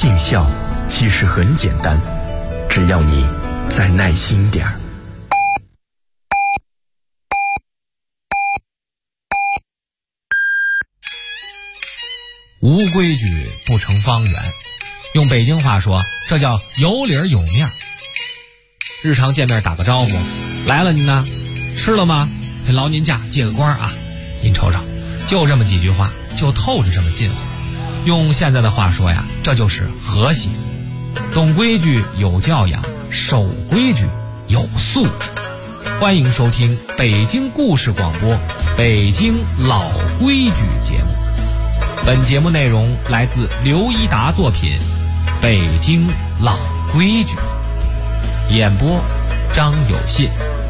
尽孝其实很简单，只要你再耐心点儿。 无规矩不成方圆，用北京话说，这叫有理儿有面儿。日常见面打个招呼，来了您呢，吃了吗？劳您驾，借个光啊，您瞅瞅，就这么几句话，就透着这么近乎。用现在的话说呀，这就是和谐。懂规矩有教养，守规矩有素质。欢迎收听北京故事广播北京老规矩节目。本节目内容来自刘一达作品《北京老规矩》，演播张有信。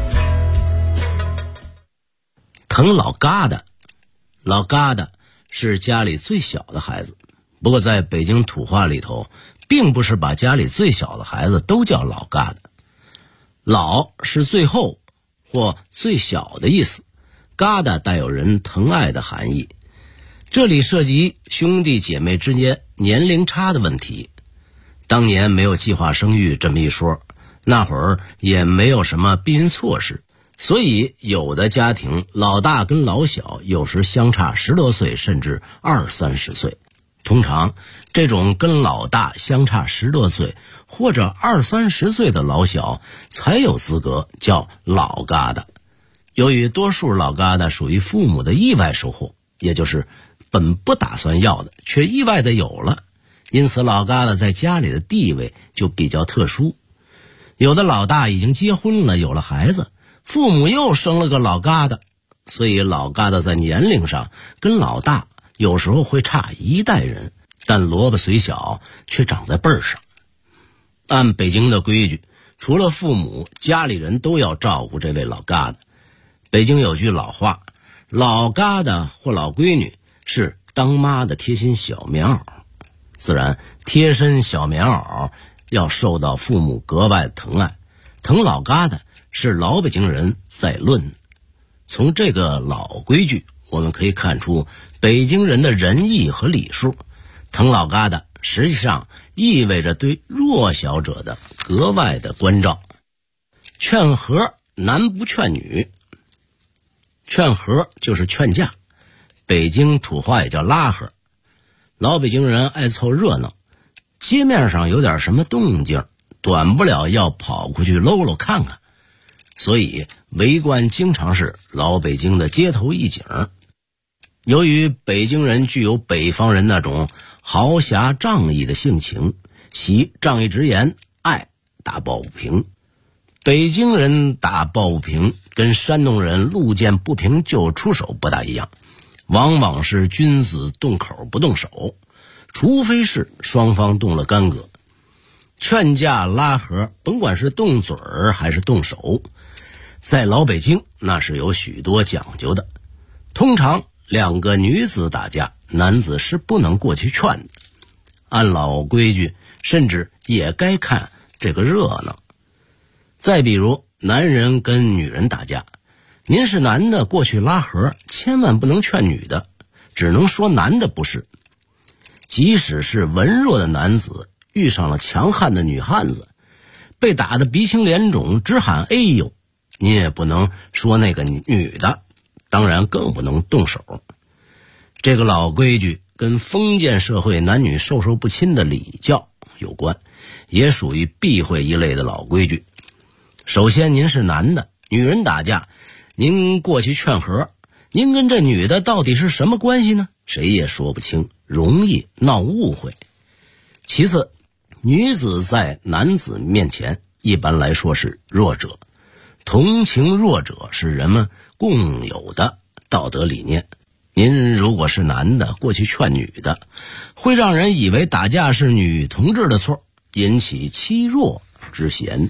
疼老疙瘩，老疙瘩是家里最小的孩子，不过在北京土话里头，并不是把家里最小的孩子都叫老疙瘩。老是最后或最小的意思，疙瘩带有人疼爱的含义。这里涉及兄弟姐妹之间年龄差的问题。当年没有计划生育这么一说，那会儿也没有什么避孕措施，所以有的家庭老大跟老小有时相差10多岁，甚至20-30岁。通常这种跟老大相差10多岁或者20-30岁的老小才有资格叫老疙瘩。由于多数老疙瘩属于父母的意外收获，也就是本不打算要的却意外的有了，因此老疙瘩在家里的地位就比较特殊。有的老大已经结婚了，有了孩子，父母又生了个老疙瘩，所以老疙瘩在年龄上跟老大有时候会差一代人，但萝卜虽小却长在辈儿上。按北京的规矩，除了父母，家里人都要照顾这位老疙瘩。北京有句老话，老疙瘩或老闺女是当妈的贴心小棉袄，自然贴身小棉袄要受到父母格外的疼爱。疼老疙瘩是老北京人在论。从这个老规矩我们可以看出北京人的仁义和礼数。疼老疙瘩实际上意味着对弱小者的格外的关照。劝和男不劝女，劝和就是劝架，北京土话也叫拉和。老北京人爱凑热闹，街面上有点什么动静，短不了要跑过去搂搂看看，所以围观经常是老北京的街头一景。由于北京人具有北方人那种豪侠仗义的性情，喜仗义直言，爱打抱不平。北京人打抱不平跟山东人路见不平就出手不大一样，往往是君子动口不动手，除非是双方动了干戈。劝架拉和，甭管是动嘴儿还是动手，在老北京那是有许多讲究的。通常两个女子打架，男子是不能过去劝的，按老规矩甚至也该看这个热闹。再比如男人跟女人打架，您是男的过去拉和，千万不能劝女的，只能说男的不是。即使是文弱的男子遇上了强悍的女汉子，被打得鼻青脸肿直喊哎呦，您也不能说那个女的，当然更不能动手。这个老规矩跟封建社会男女授受不亲的礼教有关，也属于避讳一类的老规矩。首先您是男的，女人打架，您过去劝和，您跟这女的到底是什么关系呢？谁也说不清，容易闹误会。其次，女子在男子面前一般来说是弱者，同情弱者是人们共有的道德理念。您如果是男的过去劝女的，会让人以为打架是女同志的错，引起欺弱之嫌。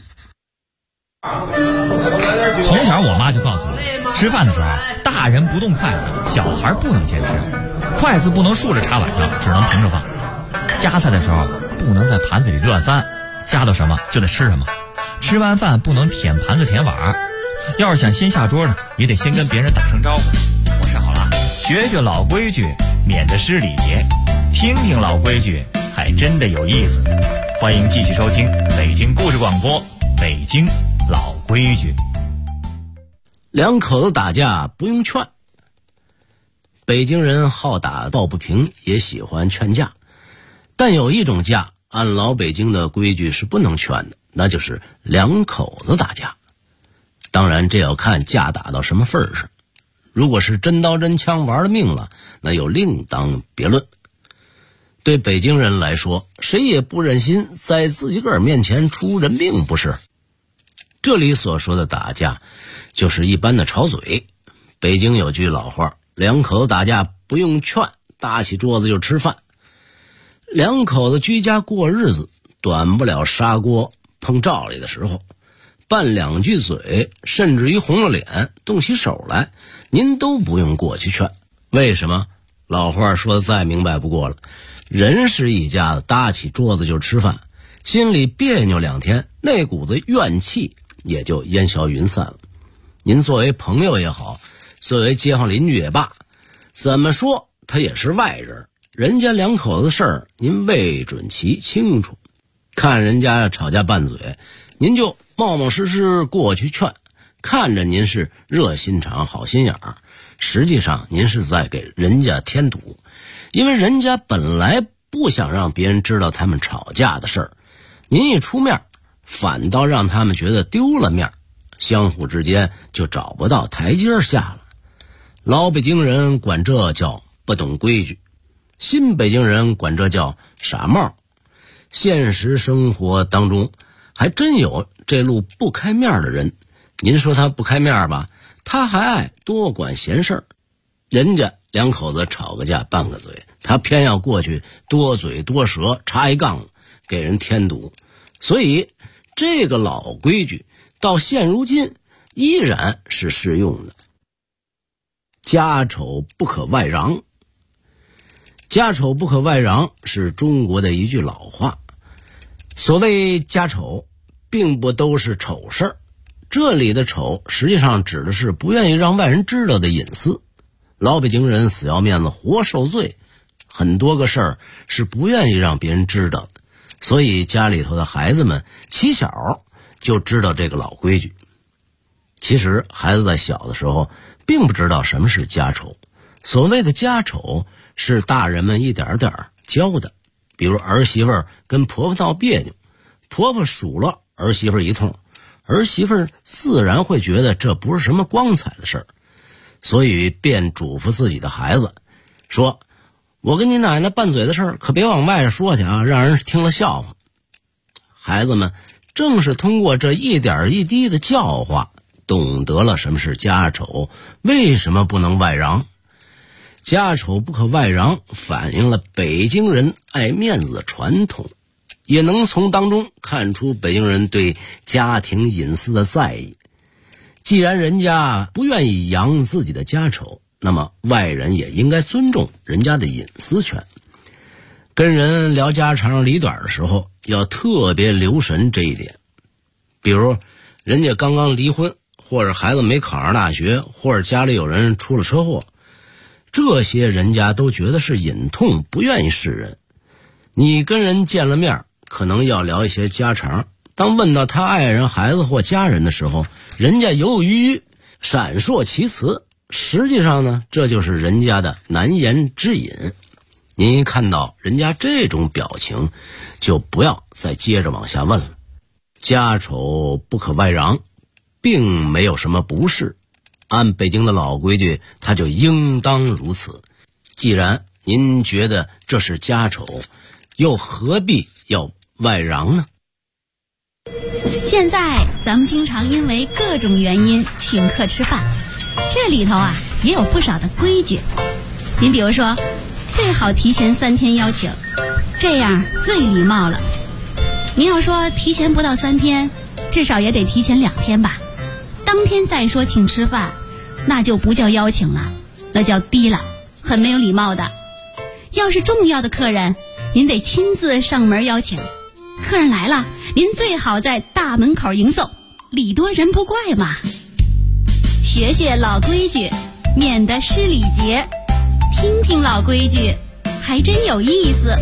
从小我妈就告诉我，吃饭的时候大人不动筷子，小孩不能先吃，筷子不能竖着插碗上，只能平着放。夹菜的时候不能在盘子里乱翻，夹到什么就得吃什么。吃完饭不能舔盘子舔碗，要是想先下桌呢，也得先跟别人打声招呼。我吃好了，学学老规矩，免得失礼节。听听老规矩， 还真的有意思。欢迎继续收听北京故事广播，北京老规矩。 两口子打架不用劝。北京人好打抱不平，也喜欢劝架，但有一种架按老北京的规矩是不能劝的，那就是两口子打架。当然这要看架打到什么份上，如果是真刀真枪玩了命了，那又另当别论。对北京人来说，谁也不忍心在自己个儿面前出人命，不是？这里所说的打架就是一般的吵嘴。北京有句老话，两口子打架不用劝，搭起桌子就吃饭。两口子居家过日子，短不了砂锅碰灶里的时候，拌两句嘴，甚至于红了脸动起手来，您都不用过去劝。为什么？老话说的再明白不过了，人是一家子，搭起桌子就吃饭，心里别扭2天，那股子怨气也就烟消云散了。您作为朋友也好，作为街坊邻居也罢，怎么说他也是外人，人家两口子的事儿您未准其清楚，看人家吵架拌嘴，您就冒冒失失过去劝，看着您是热心肠好心眼儿，实际上您是在给人家添堵，因为人家本来不想让别人知道他们吵架的事儿，您一出面反倒让他们觉得丢了面，相互之间就找不到台阶下了。老北京人管这叫不懂规矩，新北京人管这叫傻帽。现实生活当中还真有这路不开面的人，您说他不开面吧，他还爱多管闲事儿。人家两口子吵个架拌个嘴，他偏要过去多嘴多舌插一杠，给人添堵。所以这个老规矩到现如今依然是适用的。家丑不可外扬。家丑不可外扬是中国的一句老话。所谓家丑，并不都是丑事儿，这里的丑实际上指的是不愿意让外人知道的隐私。老北京人死要面子活受罪，很多个事儿是不愿意让别人知道的，所以家里头的孩子们起小就知道这个老规矩。其实孩子在小的时候并不知道什么是家丑，所谓的家丑是大人们一点点教的。比如儿媳妇跟婆婆闹别扭，婆婆数落儿媳妇一通，儿媳妇自然会觉得这不是什么光彩的事儿，所以便嘱咐自己的孩子说，我跟你奶奶拌嘴的事儿可别往外说去啊，让人听了笑话。孩子们正是通过这一点一滴的教化，懂得了什么是家丑，为什么不能外扬。家丑不可外扬反映了北京人爱面子的传统，也能从当中看出北京人对家庭隐私的在意。既然人家不愿意扬自己的家丑，那么外人也应该尊重人家的隐私权。跟人聊家长里短的时候要特别留神这一点。比如人家刚刚离婚，或者孩子没考上大学，或者家里有人出了车祸，这些人家都觉得是隐痛，不愿意示人。你跟人见了面，可能要聊一些家常，当问到他爱人、孩子或家人的时候，人家犹犹豫豫，闪烁其词，实际上呢，这就是人家的难言之隐。您一看到人家这种表情，就不要再接着往下问了。家丑不可外扬，并没有什么不是，按北京的老规矩，它就应当如此。既然您觉得这是家丑，又何必要外扬呢？ 现在咱们经常因为各种原因请客吃饭，这里头也有不少的规矩。您比如说，最好提前3天邀请，这样最礼貌了。您要说提前不到3天，至少也得提前2天吧。当天再说请吃饭，那就不叫邀请了，那叫低了，很没有礼貌的。要是重要的客人，您得亲自上门邀请。客人来了，您最好在大门口迎送，礼多人不怪嘛。学学老规矩，免得失礼节。听听老规矩，还真有意思。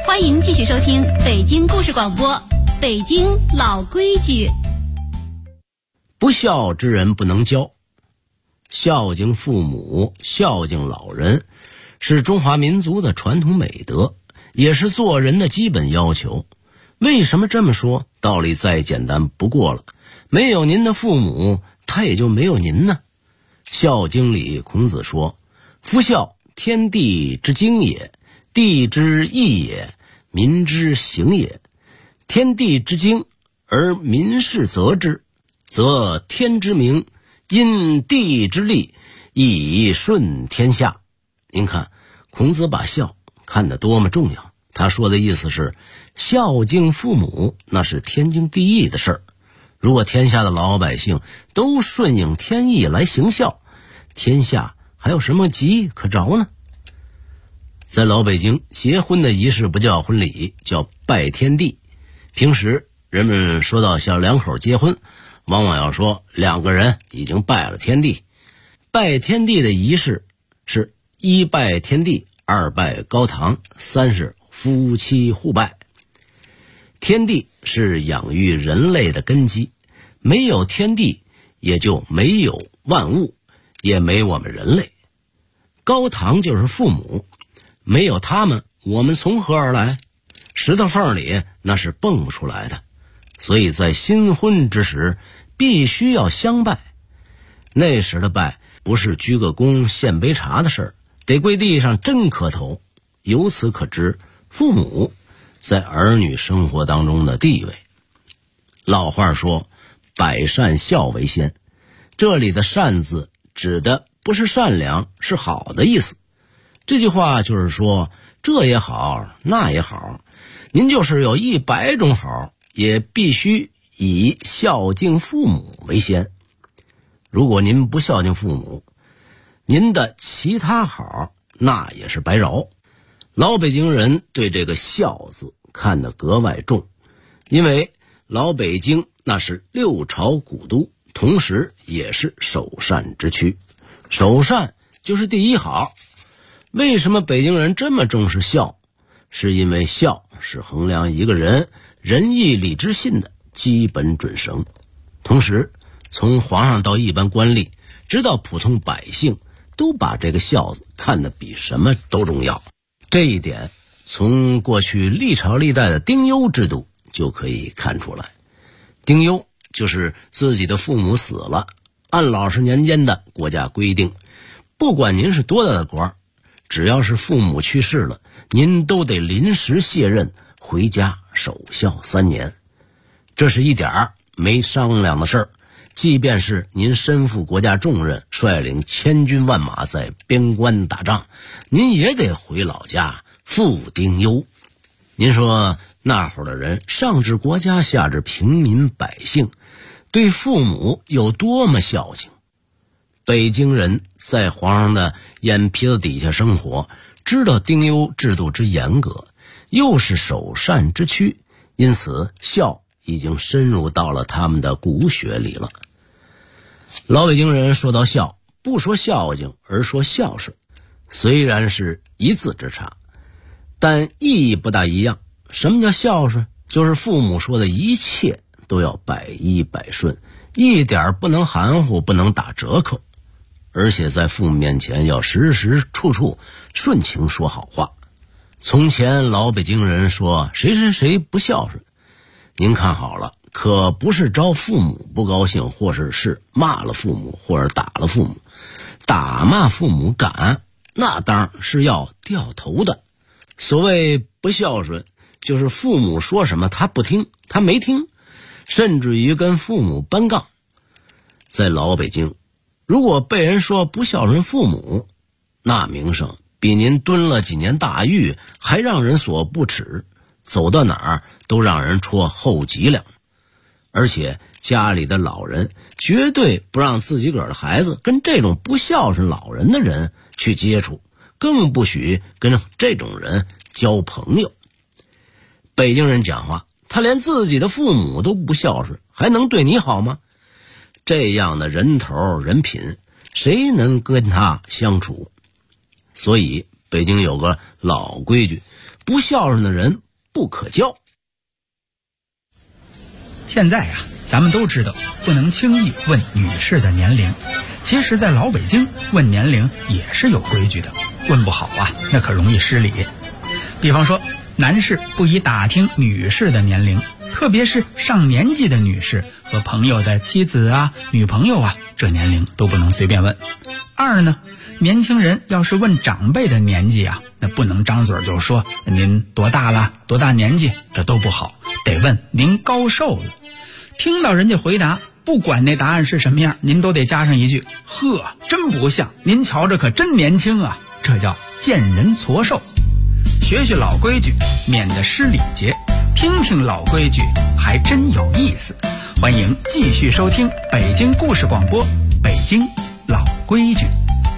欢迎继续收听北京故事广播，北京老规矩。 不孝之人不能教，孝敬父母、孝敬老人是中华民族的传统美德，也是做人的基本要求。为什么这么说？道理再简单不过了，没有您的父母，他也就没有您呢。孝经里孔子说，夫孝，天地之经也，地之义也，民之行也。天地之经而民事责之，则天之明，因地之利，以顺天下。您看孔子把孝看得多么重要，他说的意思是，孝敬父母那是天经地义的事儿。如果天下的老百姓都顺应天意来行孝，天下还有什么急可着呢？在老北京，结婚的仪式不叫婚礼，叫拜天地。平时人们说到小两口结婚，往往要说两个人已经拜了天地。拜天地的仪式是一拜天地，二拜高堂，三是夫妻互拜。天地是养育人类的根基，没有天地也就没有万物，也没我们人类。高堂就是父母，没有他们，我们从何而来？石头缝里那是蹦不出来的。所以在新婚之时必须要相拜。那时的拜不是鞠个躬献杯茶的事儿，得跪地上真磕头。由此可知父母在儿女生活当中的地位。老话说，百善孝为先，这里的善字指的不是善良，是好的意思。这句话就是说，这也好那也好，您就是有100种好，也必须以孝敬父母为先。如果您不孝敬父母，您的其他好那也是白饶。老北京人对这个孝字看得格外重，因为老北京那是6朝古都，同时也是首善之区。首善就是第一好。为什么北京人这么重视孝？是因为孝是衡量一个人仁义礼智信的基本准绳。同时从皇上到一般官吏直到普通百姓，都把这个孝字看得比什么都重要。这一点从过去历朝历代的丁忧制度就可以看出来。丁忧就是自己的父母死了，按老十年间的国家规定，不管您是多大的官，只要是父母去世了，您都得临时卸任回家守孝3年。这是一点儿没商量的事儿，即便是您身负国家重任，率领千军万马在边关打仗，您也得回老家复丁忧。您说那会儿的人上至国家下至平民百姓，对父母有多么孝敬。北京人在皇上的眼皮子底下生活，知道丁忧制度之严格，又是首善之区，因此孝已经深入到了他们的骨血里了。老北京人说到孝，不说孝敬，而说孝顺，虽然是一字之差，但意义不大一样。什么叫孝顺？就是父母说的一切都要100%顺，一点不能含糊，不能打折扣，而且在父母面前要时时处处顺情说好话。从前老北京人说谁谁谁不孝顺，您看好了，可不是招父母不高兴，或者是骂了父母，或者打了父母。打骂父母敢，那当然是要掉头的。所谓不孝顺，就是父母说什么他不听，他没听，甚至于跟父母搬杠。在老北京，如果被人说不孝顺父母，那名声比您蹲了几年大狱还让人所不齿，走到哪儿都让人戳后脊梁。而且家里的老人绝对不让自己个儿的孩子跟这种不孝顺老人的人去接触，更不许跟这种人交朋友。北京人讲话，他连自己的父母都不孝顺，还能对你好吗？这样的人头人品，谁能跟他相处？所以北京有个老规矩， 不孝顺的人不可交。 现在呀，咱们都知道不能轻易问女士的年龄，其实在老北京问年龄也是有规矩的，问不好啊，那可容易失礼。比方说，男士不宜打听女士的年龄，特别是上年纪的女士和朋友的妻子啊、女朋友啊，这年龄都不能随便问。二呢，年轻人要是问长辈的年纪啊，那不能张嘴就说您多大了、多大年纪，这都不好，得问您高寿了。听到人家回答，不管那答案是什么样，您都得加上一句：呵，真不像，您瞧着可真年轻啊。这叫见人矬寿。学学老规矩，免得失礼节，听听老规矩还真有意思。欢迎继续收听北京故事广播，北京老规矩。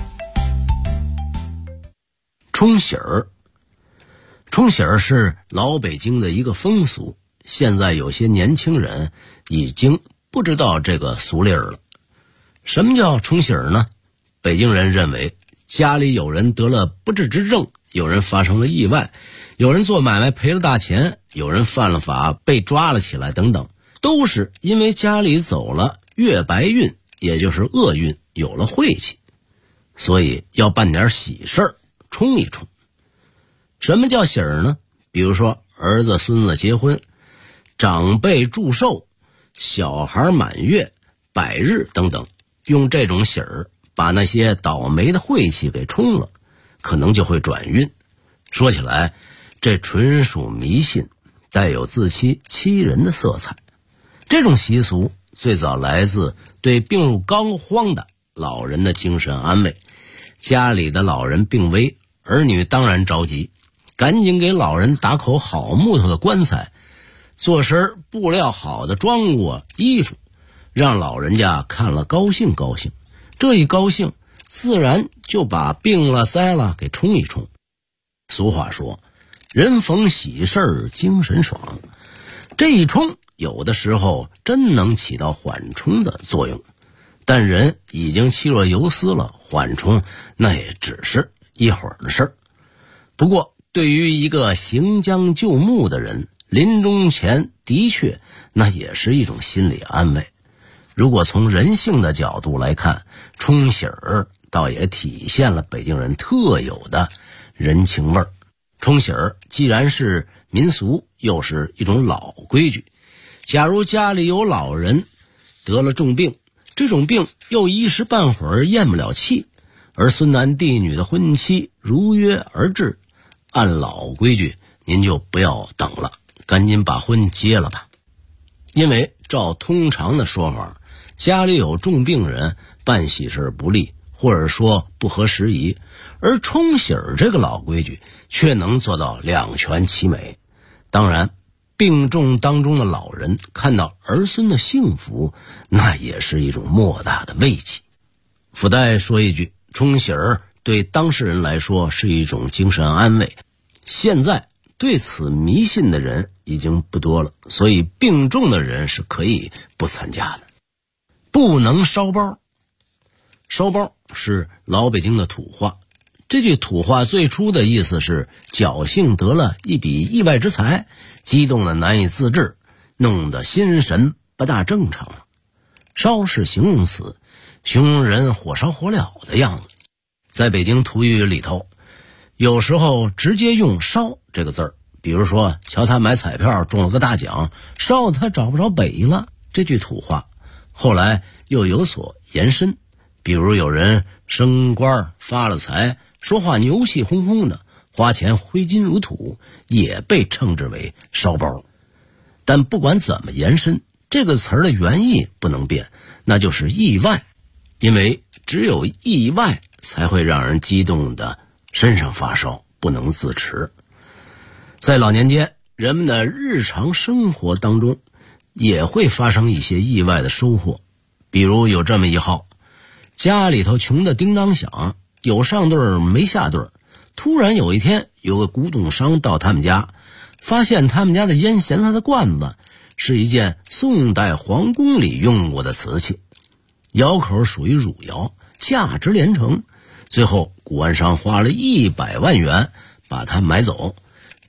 冲喜儿，冲喜儿是老北京的一个风俗，现在有些年轻人已经不知道这个俗例了。什么叫冲喜儿呢？北京人认为家里有人得了不治之症，有人发生了意外，有人做买卖赔了大钱，有人犯了法被抓了起来等等，都是因为家里走了月白运，也就是厄运，有了晦气，所以要办点喜事儿，冲一冲。什么叫喜儿呢？比如说儿子孙子结婚，长辈祝寿，小孩满月，百日等等，用这种喜儿把那些倒霉的晦气给冲了，可能就会转运。说起来，这纯属迷信，带有自欺欺人的色彩。这种习俗最早来自对病入膏肓的老人的精神安慰。家里的老人病危，儿女当然着急，赶紧给老人打口好木头的棺材，做身布料好的装裹衣服，让老人家看了高兴高兴。这一高兴，自然就把病了灾了给冲一冲。俗话说，人逢喜事儿精神爽，这一冲有的时候真能起到缓冲的作用，但人已经气若游丝了，缓冲那也只是一会儿的事儿。不过对于一个行将就木的人，临终前的确那也是一种心理安慰。如果从人性的角度来看，冲喜儿倒也体现了北京人特有的人情味儿。冲喜儿既然是民俗，又是一种老规矩。假如家里有老人得了重病，这种病又一时半会儿咽不了气，而孙男弟女的婚期如约而至，按老规矩您就不要等了，赶紧把婚结了吧。因为照通常的说法，家里有重病人办喜事不利，或者说不合时宜，而冲喜儿这个老规矩却能做到两全其美。当然病重当中的老人看到儿孙的幸福，那也是一种莫大的慰藉。附带说一句，冲喜儿对当事人来说是一种精神安慰，现在对此迷信的人已经不多了，所以病重的人是可以不参加的。不能烧包。烧包是老北京的土话，这句土话最初的意思是侥幸得了一笔意外之财，激动的难以自制，弄得心神不大正常了。烧是形容词，形容人火烧火燎的样子。在北京土语里头，有时候直接用烧这个字儿，比如说瞧他买彩票中了个大奖，烧他找不着北了，这句土话后来又有所延伸，比如有人升官发了财，说话牛气哄哄的，花钱挥金如土，也被称之为烧包。但不管怎么延伸，这个词儿的原意不能变，那就是意外，因为只有意外才会让人激动的身上发烧，不能自持。在老年间，人们的日常生活当中也会发生一些意外的收获。比如有这么一号，家里头穷得叮当响，有上顿没下顿，突然有一天有个古董商到他们家，发现他们家的腌咸菜的罐子是一件宋代皇宫里用过的瓷器，窑口属于汝窑，价值连城。最后古玩商花了100万元把它买走，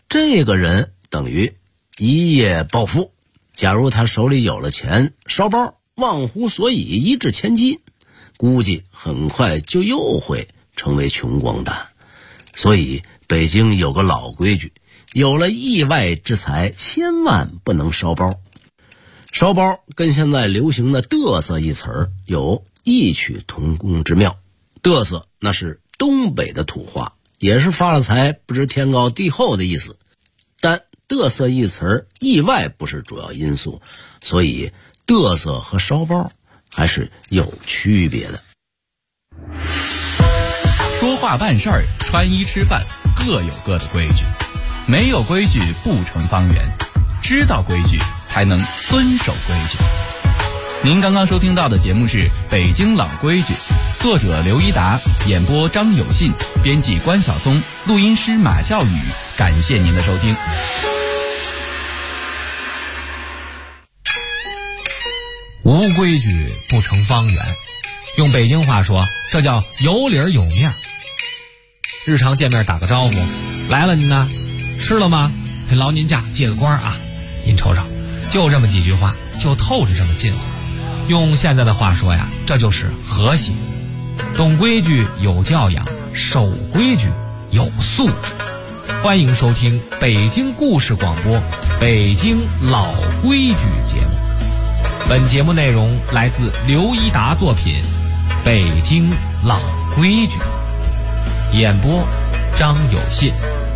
这个人等于一夜暴富。假如他手里有了钱，烧包忘乎所以，一掷千金，估计很快就又会成为穷光蛋。所以北京有个老规矩，有了意外之财，千万不能烧包。烧包跟现在流行的嘚瑟一词儿有异曲同工之妙。嘚瑟那是东北的土话，也是发了财不知天高地厚的意思。但嘚瑟一词儿意外不是主要因素，所以嘚瑟和烧包还是有区别的。 说话办事儿，穿衣吃饭，各有各的规矩。没有规矩不成方圆，知道规矩才能遵守规矩。您刚刚收听到的节目是《北京老规矩》，作者刘一达，演播张有信，编辑关晓松，录音师马笑宇。感谢您的收听。 无规矩不成方圆，用北京话说，这叫有理儿有面儿。日常见面打个招呼，来了您呢，吃了吗？劳您驾，借个光啊！您瞅瞅，就这么几句话，就透着这么近乎。用现在的话说呀，这就是和谐。懂规矩有教养，守规矩有素质。欢迎收听北京故事广播《北京老规矩》节目。本节目内容来自刘一达作品《北京老规矩》，演播张有信。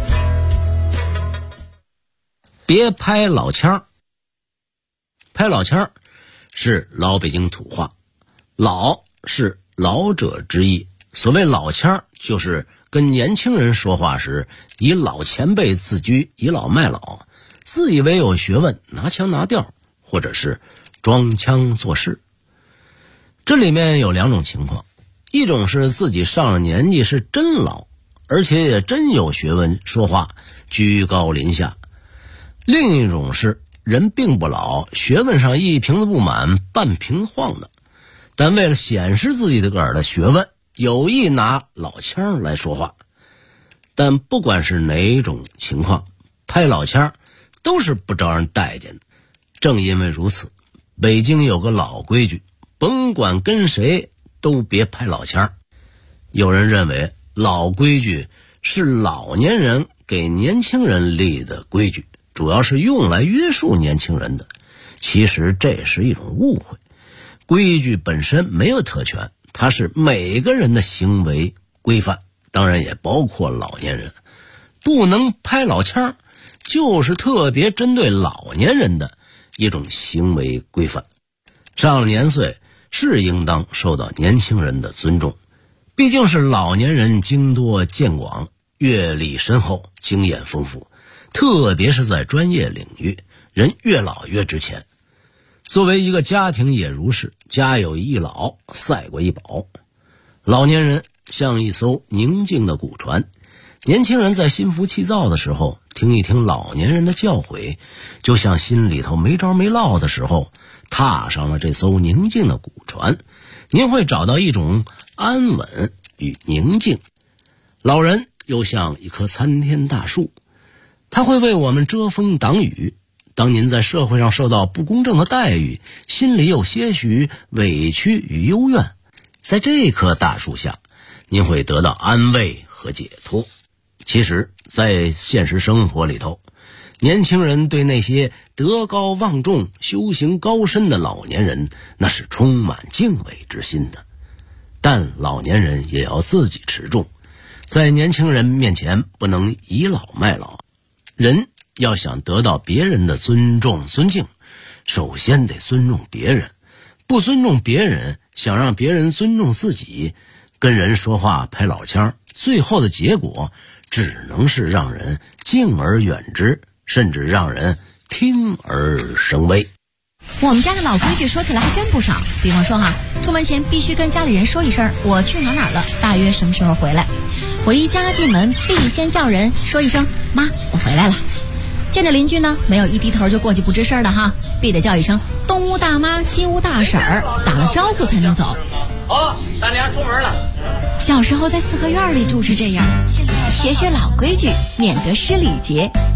别拍老腔。拍老腔是老北京土话，老是老者之意。所谓老腔，就是跟年轻人说话时以老前辈自居，倚老卖老，自以为有学问，拿腔拿调，或者是装腔作势。这里面有两种情况，一种是自己上了年纪是真老，而且也真有学问，说话居高临下；另一种是人并不老，学问上一瓶子不满，半瓶子晃的，但为了显示自己的个儿的学问，有意拿老腔来说话。但不管是哪种情况，拍老腔都是不招人待见的。正因为如此，北京有个老规矩，甭管跟谁都别拍老腔。有人认为老规矩是老年人给年轻人立的规矩，主要是用来约束年轻人的。其实这是一种误会，规矩本身没有特权，它是每个人的行为规范，当然也包括老年人。不能拍老腔，就是特别针对老年人的一种行为规范。上了年岁是应当受到年轻人的尊重，毕竟是老年人经多见广，阅历深厚，经验丰富，特别是在专业领域，人越老越值钱。作为一个家庭也如是，家有一老，赛过一宝。老年人像一艘宁静的古船，年轻人在心浮气躁的时候，听一听老年人的教诲，就像心里头没着没落的时候，踏上了这艘宁静的古船，您会找到一种安稳与宁静。老人又像一棵参天大树，他会为我们遮风挡雨。当您在社会上受到不公正的待遇，心里有些许委屈与幽怨，在这棵大树下，您会得到安慰和解脱。其实在现实生活里头，年轻人对那些德高望重、修行高深的老年人，那是充满敬畏之心的。但老年人也要自己持重，在年轻人面前不能倚老卖老。人要想得到别人的尊重尊敬，首先得尊重别人。不尊重别人，想让别人尊重自己，跟人说话拍老腔，最后的结果只能是让人敬而远之，甚至让人听而生畏。 我们家的老规矩说起来还真不少，比方说出门前必须跟家里人说一声我去哪儿了，大约什么时候回来。我一家进门必先叫人说一声妈我回来了。见着邻居呢，没有一低头就过去不吱声的必得叫一声东屋大妈西屋大婶儿，打了招呼才能走。 大娘出门了。 小时候在四合院里住是这样，现在学学老规矩，免得失礼节。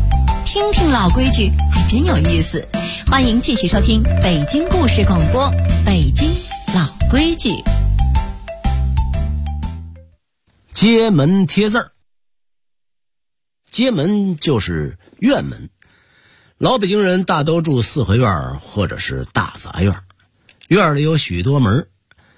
听听老规矩还真有意思。欢迎继续收听北京故事广播，北京老规矩。 街门贴字儿。街门就是院门，老北京人大都住四合院或者是大杂院，院里有许多门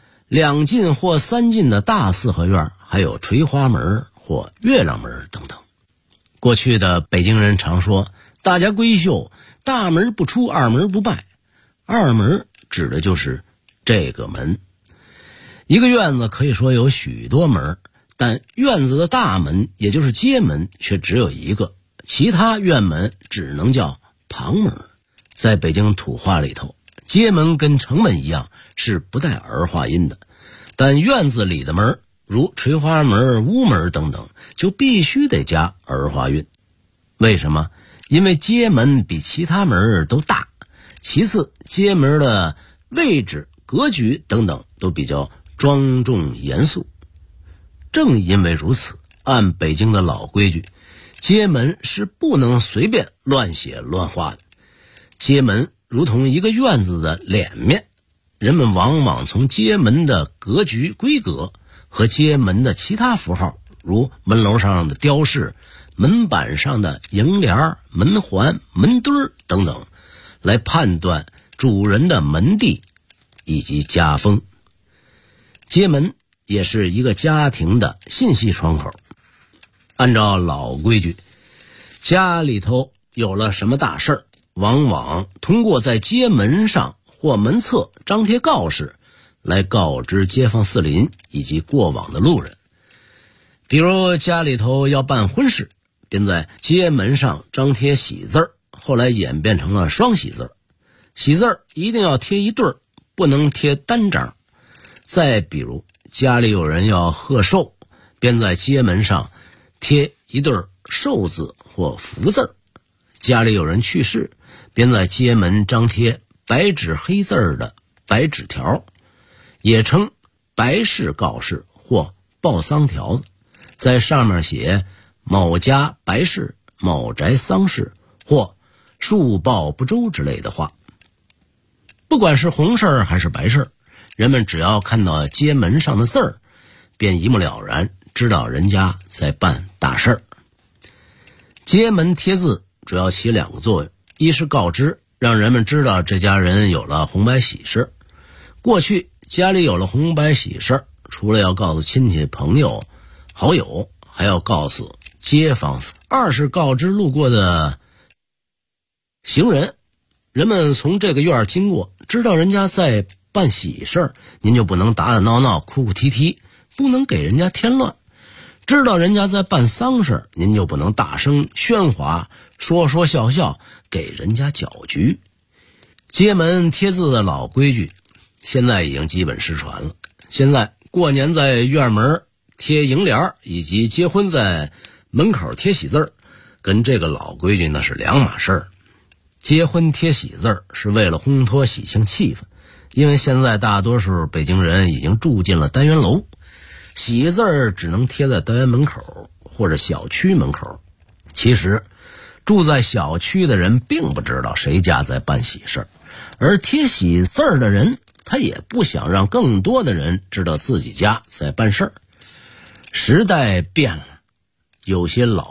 ，2进或3进的大四合院，还有垂花门或月亮门等等。过去的北京人常说，大家闺秀，大门不出，二门不拜。二门指的就是这个门。一个院子可以说有许多门，但院子的大门，也就是街门，却只有一个，其他院门只能叫旁门。在北京土话里头，街门跟城门一样是不带儿化音的，但院子里的门，如垂花门、屋门等等，就必须得加儿化韵。为什么？因为街门比其他门都大，其次街门的位置、格局等等都比较庄重严肃。正因为如此，按北京的老规矩，街门是不能随便乱写乱画的。街门如同一个院子的脸面，人们往往从街门的格局规格和街门的其他符号，如门楼上的雕饰、门板上的楹联、门环、门墩等等，来判断主人的门第以及家风。街门也是一个家庭的信息窗口。按照老规矩，家里头有了什么大事儿，往往通过在街门上或门侧张贴告示来告知街坊四邻以及过往的路人。比如家里头要办婚事，便在街门上张贴喜字儿，后来演变成了双喜字儿。喜字儿一定要贴一对儿，不能贴单张。再比如家里有人要贺寿，便在街门上贴一对寿字或福字。家里有人去世，便在街门张贴白纸黑字的白纸条，也称白事告示或报丧条子，在上面写某家白事、某宅丧事或树报不周之类的话。不管是红事还是白事，人们只要看到街门上的字儿，便一目了然知道人家在办大事儿。街门贴字主要起2个作用，一是告知，让人们知道这家人有了红白喜事。过去家里有了红白喜事，除了要告诉亲戚朋友好友，还要告诉街坊。二是告知路过的行人，人们从这个院经过，知道人家在办喜事，您就不能打打闹闹、哭哭啼啼，不能给人家添乱。知道人家在办丧事，您就不能大声喧哗、说说笑笑，给人家搅局。街门贴字的老规矩现在已经基本失传了。现在过年在院门贴楹联，以及结婚在门口贴喜字，跟这个老规矩那是两码事儿。结婚贴喜字是为了烘托喜庆气氛，因为现在大多数北京人已经住进了单元楼，喜字只能贴在单元门口或者小区门口。其实住在小区的人并不知道谁家在办喜事，而贴喜字的人他也不想让更多的人知道自己家在办事儿。时代变了，有些老